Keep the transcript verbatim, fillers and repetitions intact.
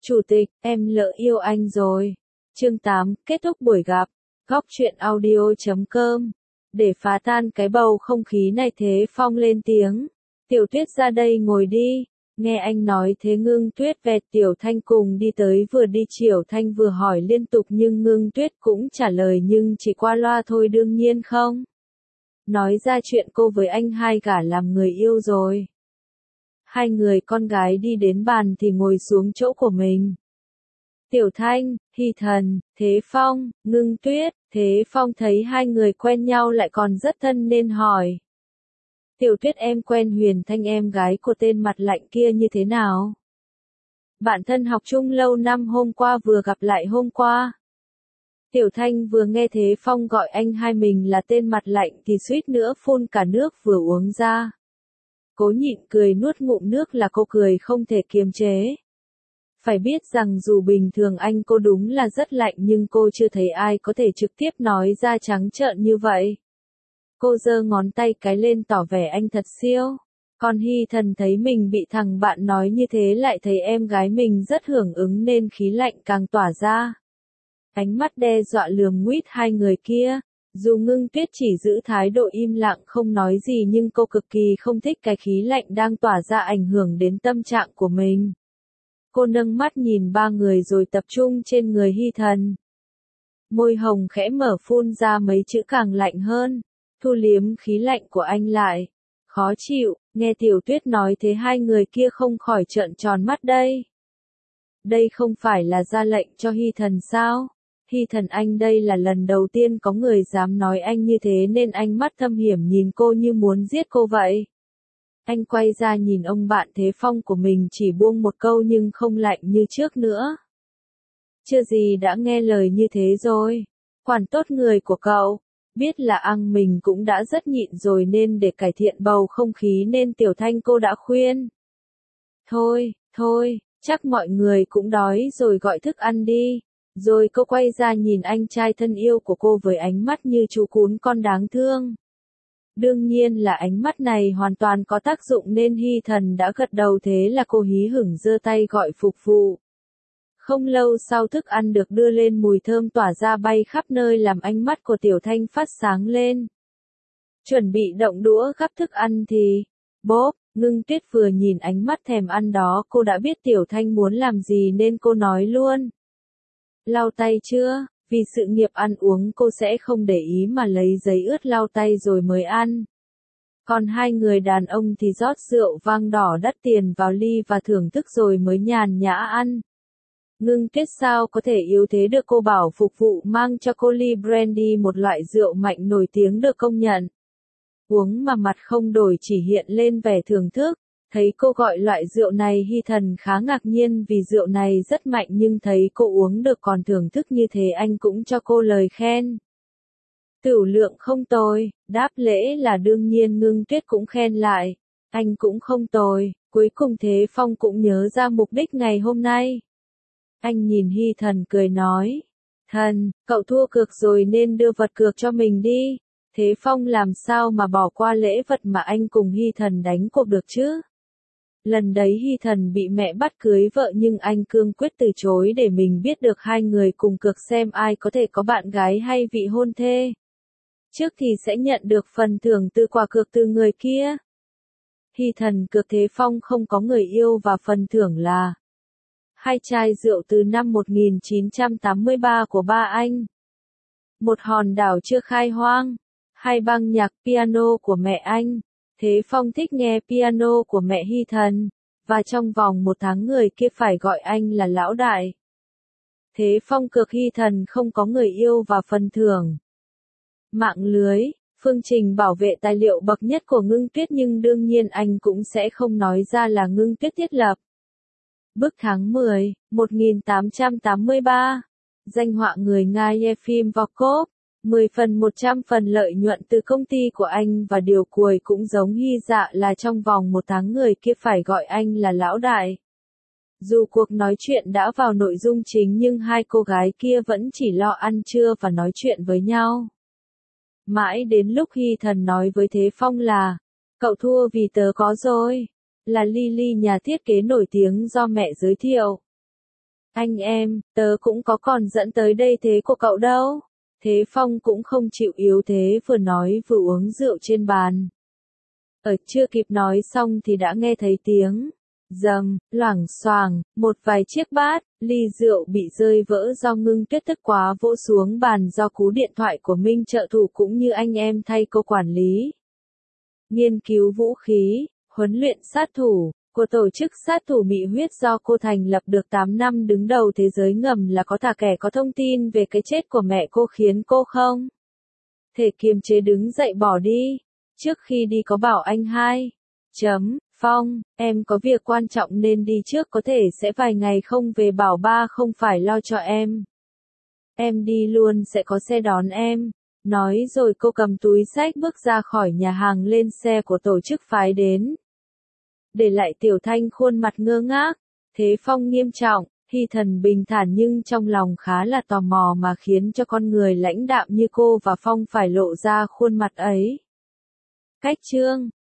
Chủ tịch, em lỡ yêu anh rồi. Chương tám, kết thúc buổi gặp. Góc truyện audio chấm com. Để phá tan cái bầu không khí này Thế Phong lên tiếng. Tiểu Tuyết ra đây ngồi đi. Nghe anh nói thế Ngưng Tuyết vẹt Tiểu Thanh cùng đi tới, vừa đi Triểu Thanh vừa hỏi liên tục nhưng Ngưng Tuyết cũng trả lời nhưng chỉ qua loa thôi, đương nhiên không. Nói ra chuyện cô với anh hai cả làm người yêu rồi. Hai người con gái đi đến bàn thì ngồi xuống chỗ của mình. Tiểu Thanh, Hy Thần, Thế Phong, Ngưng Tuyết. Thế Phong thấy hai người quen nhau lại còn rất thân nên hỏi. Tiểu Tuyết, em quen Huyền Thanh em gái của tên mặt lạnh kia như thế nào? Bạn thân học chung lâu năm, hôm qua vừa gặp lại hôm qua. Tiểu Thanh vừa nghe Thế Phong gọi anh hai mình là tên mặt lạnh thì suýt nữa phun cả nước vừa uống ra. Cố nhịn cười nuốt ngụm nước là cô cười không thể kiềm chế. Phải biết rằng dù bình thường anh cô đúng là rất lạnh nhưng cô chưa thấy ai có thể trực tiếp nói ra trắng trợn như vậy. Cô giơ ngón tay cái lên tỏ vẻ anh thật siêu. Còn Hy Thần thấy mình bị thằng bạn nói như thế lại thấy em gái mình rất hưởng ứng nên khí lạnh càng tỏa ra. Ánh mắt đe dọa lườm nguýt hai người kia. Dù Ngưng Tuyết chỉ giữ thái độ im lặng không nói gì nhưng cô cực kỳ không thích cái khí lạnh đang tỏa ra ảnh hưởng đến tâm trạng của mình. Cô nâng mắt nhìn ba người rồi tập trung trên người Hy Thần. Môi hồng khẽ mở phun ra mấy chữ càng lạnh hơn. Thu liếm khí lạnh của anh lại. Khó chịu, nghe Tiểu Tuyết nói thế hai người kia không khỏi trợn tròn mắt đây. Đây không phải là ra lệnh cho Hy Thần sao? Hy Thần anh, đây là lần đầu tiên có người dám nói anh như thế nên anh mắt thâm hiểm nhìn cô như muốn giết cô vậy. Anh quay ra nhìn ông bạn Thế Phong của mình, chỉ buông một câu nhưng không lạnh như trước nữa. Chưa gì đã nghe lời như thế rồi. Quản tốt người của cậu. Biết là ăn mình cũng đã rất nhịn rồi nên để cải thiện bầu không khí nên Tiểu Thanh cô đã khuyên. Thôi, thôi, chắc mọi người cũng đói rồi, gọi thức ăn đi. Rồi cô quay ra nhìn anh trai thân yêu của cô với ánh mắt như chú cún con đáng thương. Đương nhiên là ánh mắt này hoàn toàn có tác dụng nên Hy Thần đã gật đầu, thế là cô hí hửng giơ tay gọi phục vụ. Không lâu sau thức ăn được đưa lên, mùi thơm tỏa ra bay khắp nơi làm ánh mắt của Tiểu Thanh phát sáng lên. Chuẩn bị động đũa gắp thức ăn thì, bốp, Ngưng Tuyết vừa nhìn ánh mắt thèm ăn đó cô đã biết Tiểu Thanh muốn làm gì nên cô nói luôn. Lau tay chưa? Vì sự nghiệp ăn uống cô sẽ không để ý mà lấy giấy ướt lau tay rồi mới ăn. Còn hai người đàn ông thì rót rượu vang đỏ đắt tiền vào ly và thưởng thức rồi mới nhàn nhã ăn. Ngưng Tuyết sao có thể yếu thế được, cô bảo phục vụ mang cho cô ly brandy, một loại rượu mạnh nổi tiếng được công nhận. Uống mà mặt không đổi, chỉ hiện lên vẻ thưởng thức. Thấy cô gọi loại rượu này Hy Thần khá ngạc nhiên vì rượu này rất mạnh nhưng thấy cô uống được còn thưởng thức như thế anh cũng cho cô lời khen. Tửu lượng không tồi, đáp lễ là đương nhiên. Ngưng Tuyết cũng khen lại. Anh cũng không tồi. Cuối cùng Thế Phong cũng nhớ ra mục đích ngày hôm nay. Anh nhìn Hy Thần cười nói. Thần, cậu thua cược rồi nên đưa vật cược cho mình đi. Thế Phong làm sao mà bỏ qua lễ vật mà anh cùng Hy Thần đánh cuộc được chứ? Lần đấy Hy Thần bị mẹ bắt cưới vợ nhưng anh cương quyết từ chối để mình biết được hai người cùng cược xem ai có thể có bạn gái hay vị hôn thê. Trước thì sẽ nhận được phần thưởng từ quả cược từ người kia. Hy Thần cược Thế Phong không có người yêu và phần thưởng là hai chai rượu từ năm một nghìn chín trăm tám mươi ba của ba anh, một hòn đảo chưa khai hoang, hai băng nhạc piano của mẹ anh. Thế Phong thích nghe piano của mẹ Hy Thần, và trong vòng một tháng người kia phải gọi anh là lão đại. Thế Phong cược Hy Thần không có người yêu và phần thưởng. Mạng lưới, phương trình bảo vệ tài liệu bậc nhất của Ngưng Tuyết nhưng đương nhiên anh cũng sẽ không nói ra là Ngưng Tuyết thiết lập. Bức tháng mười, một nghìn tám trăm tám mươi ba. Danh họa người Nga Yefim Vokov. mười phần một trăm phần lợi nhuận từ công ty của anh và điều cuối cũng giống Hy Dạ là trong vòng một tháng người kia phải gọi anh là lão đại. Dù cuộc nói chuyện đã vào nội dung chính nhưng hai cô gái kia vẫn chỉ lo ăn trưa và nói chuyện với nhau. Mãi đến lúc Hy Thần nói với Thế Phong là, cậu thua vì tớ có rồi, là Lily nhà thiết kế nổi tiếng do mẹ giới thiệu. Anh em, tớ cũng có còn dẫn tới đây thế của cậu đâu. Thế Phong cũng không chịu yếu thế vừa nói vừa uống rượu trên bàn. Ở chưa kịp nói xong thì đã nghe thấy tiếng dầm, loảng xoảng, một vài chiếc bát, ly rượu bị rơi vỡ do Ngưng Tuyết tức quá vỗ xuống bàn do cú điện thoại của Minh trợ thủ cũng như anh em thay cô quản lý. Nghiên cứu vũ khí, huấn luyện sát thủ, của tổ chức sát thủ Mỹ huyết do cô thành lập được tám năm đứng đầu thế giới ngầm là có thả kẻ có thông tin về cái chết của mẹ cô khiến cô không thể kiềm chế đứng dậy bỏ đi. Trước khi đi có bảo anh hai. Chấm, Phong, em có việc quan trọng nên đi trước có thể sẽ vài ngày không về bảo ba không phải lo cho em. Em đi luôn sẽ có xe đón em. Nói rồi cô cầm túi xách bước ra khỏi nhà hàng lên xe của tổ chức phái đến. Để lại Tiểu Thanh khuôn mặt ngơ ngác. Thế Phong nghiêm trọng, Hy Thần bình thản nhưng trong lòng khá là tò mò mà khiến cho con người lãnh đạm như cô và Phong phải lộ ra khuôn mặt ấy. Cách chương